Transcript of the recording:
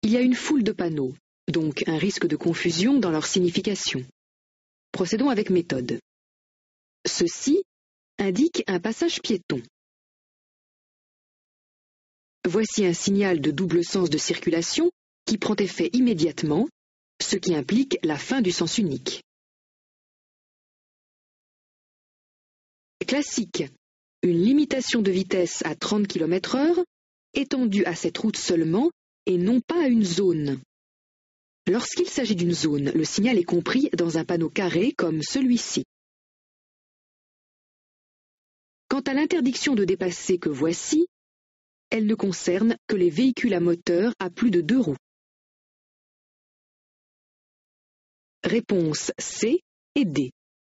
Il y a une foule de panneaux, donc un risque de confusion dans leur signification. Procédons avec méthode. Ceci indique un passage piéton. Voici un signal de double sens de circulation qui prend effet immédiatement, ce qui implique la fin du sens unique. Classique. Une limitation de vitesse à 30 km/h étendue à cette route seulement et non pas à une zone. Lorsqu'il s'agit d'une zone, le signal est compris dans un panneau carré comme celui-ci. Quant à l'interdiction de dépasser que voici, elle ne concerne que les véhicules à moteur à plus de 2 roues. Réponses C et D.